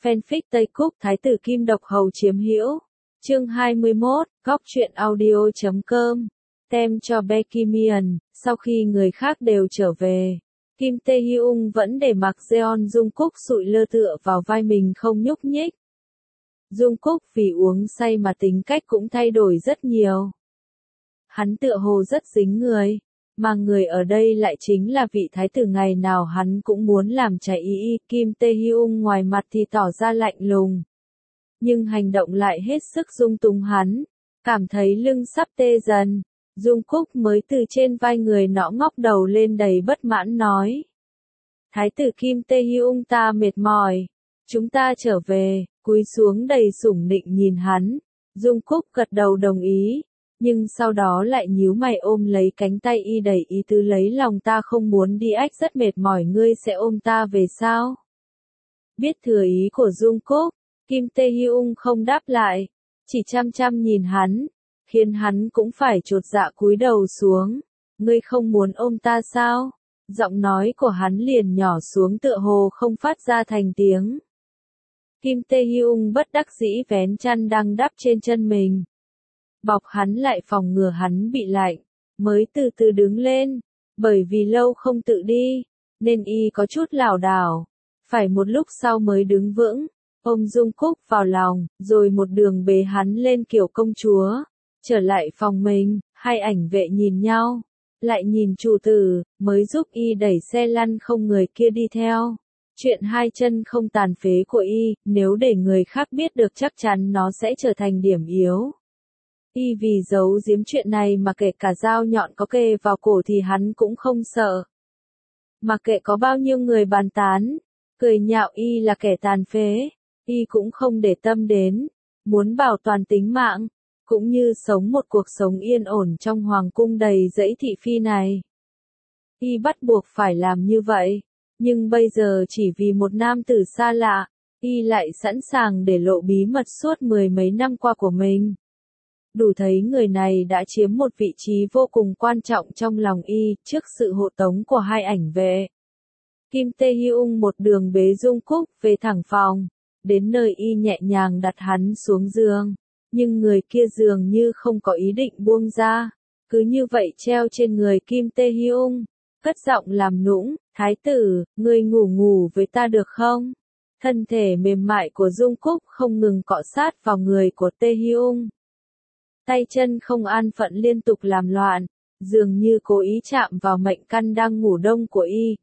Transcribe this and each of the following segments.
Fanfic Tây Cúc Thái tử Kim Độc Hầu chiếm hữu. Chương 21, Góc truyện audio.com. Tem cho Becky Mian, sau khi người khác đều trở về, Kim Tae Hyung vẫn để mặc Jeon Jungkook sụi lơ tựa vào vai mình không nhúc nhích. Jungkook vì uống say mà tính cách cũng thay đổi rất nhiều. Hắn tựa hồ rất dính người, mà người ở đây lại chính là vị thái tử ngày nào hắn cũng muốn làm trái ý. Kim Tae Hyung ngoài mặt thì tỏ ra lạnh lùng, nhưng hành động lại hết sức dung túng hắn, cảm thấy lưng sắp tê dần. Jungkook mới từ trên vai người nọ ngóc đầu lên đầy bất mãn nói: Thái tử Kim Tae Hyung, ta mệt mỏi, chúng ta trở về. Cúi xuống đầy sủng nịnh nhìn hắn. Jungkook gật đầu đồng ý, nhưng sau đó lại nhíu mày ôm lấy cánh tay y đầy ý tứ lấy lòng: ta không muốn đi, ách rất mệt mỏi, ngươi sẽ ôm ta về sao? Biết thừa ý của Jungkook, Kim Tae Hyung không đáp lại, chỉ chăm chăm nhìn hắn, khiến hắn cũng phải chột dạ cúi đầu xuống. Ngươi không muốn ôm ta sao? Giọng nói của hắn liền nhỏ xuống tựa hồ không phát ra thành tiếng. Kim Tae Hyung bất đắc dĩ vén chăn đang đắp trên chân mình, bọc hắn lại phòng ngừa hắn bị lạnh, mới từ từ đứng lên. Bởi vì lâu không tự đi, nên y có chút lảo đảo, phải một lúc sau mới đứng vững, ôm Jungkook vào lòng, rồi một đường bế hắn lên kiểu công chúa. Trở lại phòng mình, hai ảnh vệ nhìn nhau, lại nhìn chủ tử, mới giúp y đẩy xe lăn không người kia đi theo. Chuyện hai chân không tàn phế của y, nếu để người khác biết được chắc chắn nó sẽ trở thành điểm yếu. Y vì giấu giếm chuyện này mà kể cả dao nhọn có kề vào cổ thì hắn cũng không sợ. Mà kệ có bao nhiêu người bàn tán, cười nhạo y là kẻ tàn phế, y cũng không để tâm đến, muốn bảo toàn tính mạng, cũng như sống một cuộc sống yên ổn trong hoàng cung đầy dẫy thị phi này. Y bắt buộc phải làm như vậy, nhưng bây giờ chỉ vì một nam tử xa lạ, y lại sẵn sàng để lộ bí mật suốt mười mấy năm qua của mình. Đủ thấy người này đã chiếm một vị trí vô cùng quan trọng trong lòng y, trước sự hộ tống của hai ảnh vệ. Kim Tae Hyung một đường bế Jungkook về thẳng phòng, đến nơi y nhẹ nhàng đặt hắn xuống giường, nhưng người kia dường như không có ý định buông ra, cứ như vậy treo trên người Kim Tae Hyung, cất giọng làm nũng: Thái tử, ngươi ngủ ngủ với ta được không? Thân thể mềm mại của Jungkook không ngừng cọ sát vào người của Tae Hyung. Tay chân không an phận liên tục làm loạn, dường như cố ý chạm vào mệnh căn đang ngủ đông của y.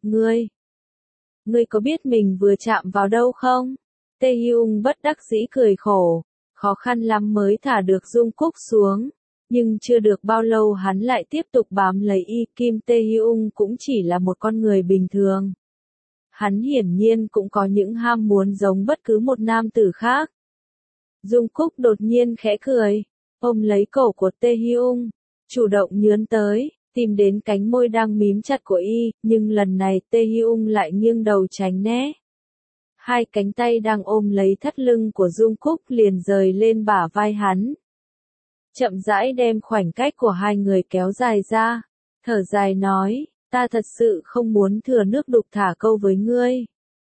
Ngươi có biết mình vừa chạm vào đâu không? Tae Hyung bất đắc dĩ cười khổ, khó khăn lắm mới thả được Jungkook xuống, nhưng chưa được bao lâu hắn lại tiếp tục bám lấy y. Kim Tae Hyung cũng chỉ là một con người bình thường. Hắn hiển nhiên cũng có những ham muốn giống bất cứ một nam tử khác. Jungkook đột nhiên khẽ cười, ôm lấy cổ của Tae Hyung, chủ động nhướn tới, tìm đến cánh môi đang mím chặt của y, nhưng lần này Tae Hyung lại nghiêng đầu tránh né. Hai cánh tay đang ôm lấy thắt lưng của Jungkook liền rời lên bả vai hắn, chậm rãi đem khoảnh cách của hai người kéo dài ra, thở dài nói: ta thật sự không muốn thừa nước đục thả câu với ngươi,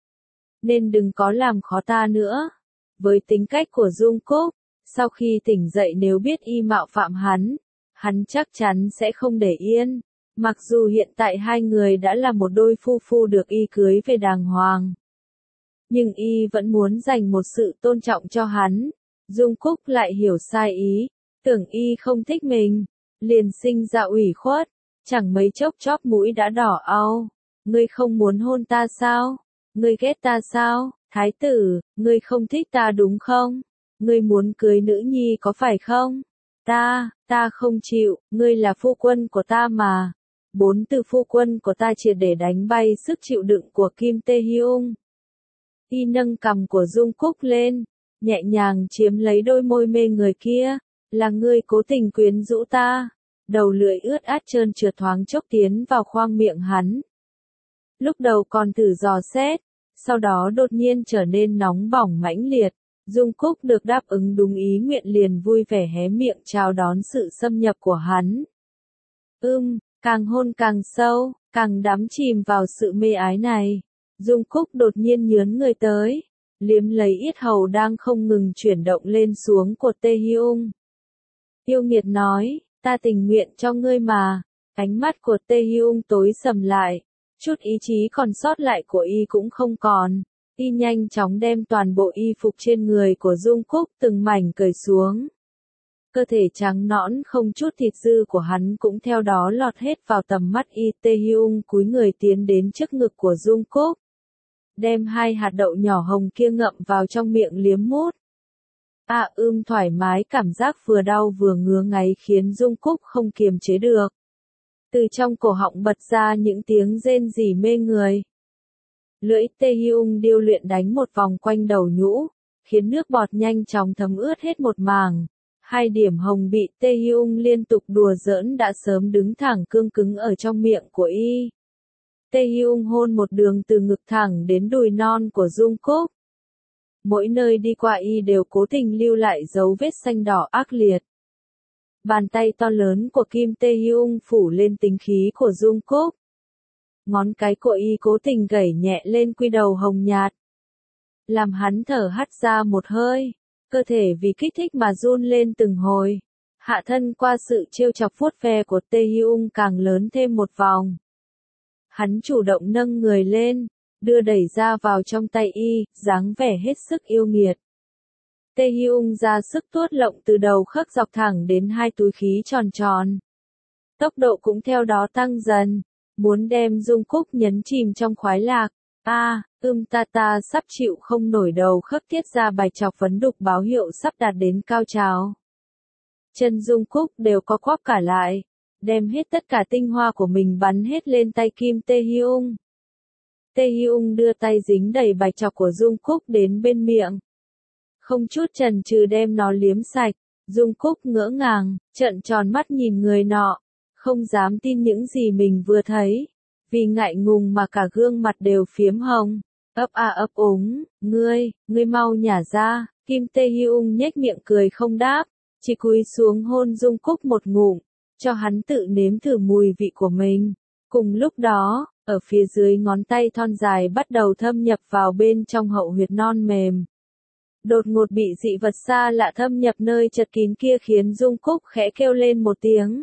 nên đừng có làm khó ta nữa. Với tính cách của Jungkook, sau khi tỉnh dậy nếu biết y mạo phạm hắn chắc chắn sẽ không để yên. Mặc dù hiện tại hai người đã là một đôi phu phu được y cưới về đàng hoàng, nhưng y vẫn muốn dành một sự tôn trọng cho hắn. Jungkook lại hiểu sai ý, tưởng y không thích mình, liền sinh ra ủy khuất, chẳng mấy chốc chóp mũi đã đỏ au. Ngươi không muốn hôn ta sao? Ngươi ghét ta sao? Thái tử, ngươi không thích ta đúng không? Ngươi muốn cưới nữ nhi có phải không? Ta không chịu, ngươi là phu quân của ta mà. 4 từ phu quân của ta triệt để đánh bay sức chịu đựng của Kim Tae Hyung. Y nâng cằm của Jungkook lên, nhẹ nhàng chiếm lấy đôi môi mê người kia. Là ngươi cố tình quyến rũ ta. Đầu lưỡi ướt át trơn trượt thoáng chốc tiến vào khoang miệng hắn. Lúc đầu còn thử dò xét, sau đó đột nhiên trở nên nóng bỏng mãnh liệt. Jungkook được đáp ứng đúng ý nguyện liền vui vẻ hé miệng chào đón sự xâm nhập của hắn. Càng hôn càng sâu, càng đắm chìm vào sự mê ái này. Jungkook đột nhiên nhướn người tới, liếm lấy yết hầu đang không ngừng chuyển động lên xuống của Tae-hyung. Yêu nghiệt nói, ta tình nguyện cho ngươi mà. Ánh mắt của Tae-hyung tối sầm lại, chút ý chí còn sót lại của y cũng không còn. Y nhanh chóng đem toàn bộ y phục trên người của Jungkook từng mảnh cởi xuống. Cơ thể trắng nõn không chút thịt dư của hắn cũng theo đó lọt hết vào tầm mắt y. Tae-hyung cúi người tiến đến trước ngực của Jungkook, đem hai hạt đậu nhỏ hồng kia ngậm vào trong miệng liếm mút. Thoải mái, cảm giác vừa đau vừa ngứa ngáy khiến Jungkook không kiềm chế được. Từ trong cổ họng bật ra những tiếng rên rỉ mê người. Lưỡi Tae-hyung điêu luyện đánh một vòng quanh đầu nhũ, khiến nước bọt nhanh chóng thấm ướt hết một mảng. Hai điểm hồng bị Tae-hyung liên tục đùa giỡn đã sớm đứng thẳng cương cứng ở trong miệng của y. Tae-hyung hôn một đường từ ngực thẳng đến đùi non của Jungkook. Mỗi nơi đi qua y đều cố tình lưu lại dấu vết xanh đỏ ác liệt. Bàn tay to lớn của Kim Tae-hyung phủ lên tính khí của Jungkook. Ngón cái của y cố tình gẩy nhẹ lên quy đầu hồng nhạt, làm hắn thở hắt ra một hơi, cơ thể vì kích thích mà run lên từng hồi. Hạ thân qua sự trêu chọc vuốt ve của Tae-hyung càng lớn thêm một vòng. Hắn chủ động nâng người lên, đưa đẩy ra vào trong tay y, dáng vẻ hết sức yêu nghiệt. Tae-hyung ra sức tuốt lộng từ đầu khớp dọc thẳng đến hai túi khí tròn tròn. Tốc độ cũng theo đó tăng dần, muốn đem Jungkook nhấn chìm trong khoái lạc. Ta sắp chịu không nổi, đầu khớp tiết ra bài chọc vấn đục báo hiệu sắp đạt đến cao trào. Chân Jungkook đều có quắp cả lại, đem hết tất cả tinh hoa của mình bắn hết lên tay Kim Tae-hyung. Tae-hyung đưa tay dính đầy bài chọc của Jungkook đến bên miệng, không chút chần chừ đem nó liếm sạch. Jungkook ngỡ ngàng, trợn tròn mắt nhìn người nọ, không dám tin những gì mình vừa thấy, vì ngại ngùng mà cả gương mặt đều phiếm hồng. Ấp úng, ngươi mau nhả ra. Kim Tae-hyung nhếch miệng cười không đáp, chỉ cúi xuống hôn Jungkook một ngụm, cho hắn tự nếm thử mùi vị của mình. Cùng lúc đó, ở phía dưới ngón tay thon dài bắt đầu thâm nhập vào bên trong hậu huyệt non mềm. Đột ngột bị dị vật xa lạ thâm nhập nơi chật kín kia khiến Jungkook khẽ kêu lên một tiếng.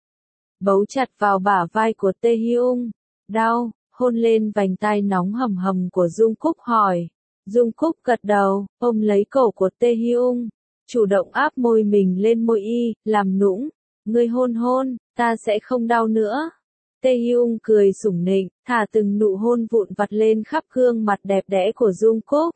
Bấu chặt vào bả vai của Tae-hyung. Đau, hôn lên vành tai nóng hầm hầm của Jungkook hỏi. Jungkook gật đầu, ôm lấy cổ của Tae-hyung, chủ động áp môi mình lên môi y, làm nũng. Ngươi hôn, ta sẽ không đau nữa. Tae-hyung cười sủng nịnh, thả từng nụ hôn vụn vặt lên khắp gương mặt đẹp đẽ của Jungkook.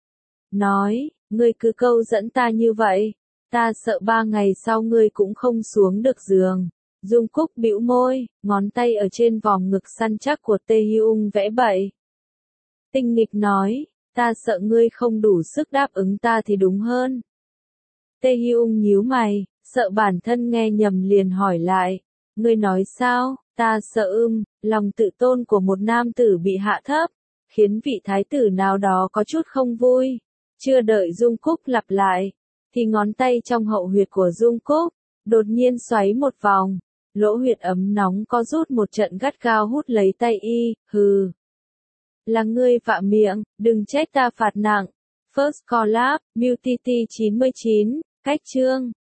Nói, ngươi cứ câu dẫn ta như vậy, ta sợ 3 ngày sau ngươi cũng không xuống được giường. Jungkook bĩu môi, ngón tay ở trên vòng ngực săn chắc của Tae-hyung vẽ bậy. Tinh nghịch nói, ta sợ ngươi không đủ sức đáp ứng ta thì đúng hơn. Tae-hyung nhíu mày, sợ bản thân nghe nhầm liền hỏi lại, ngươi nói sao? Ta sợ lòng tự tôn của một nam tử bị hạ thấp, khiến vị thái tử nào đó có chút không vui. Chưa đợi Jungkook lặp lại, thì ngón tay trong hậu huyệt của Jungkook đột nhiên xoáy một vòng, lỗ huyệt ấm nóng có rút một trận gắt gao hút lấy tay y. Hừ, là ngươi vạ miệng, đừng trách ta phạt nặng. First Collab, Beauty 99, cách chương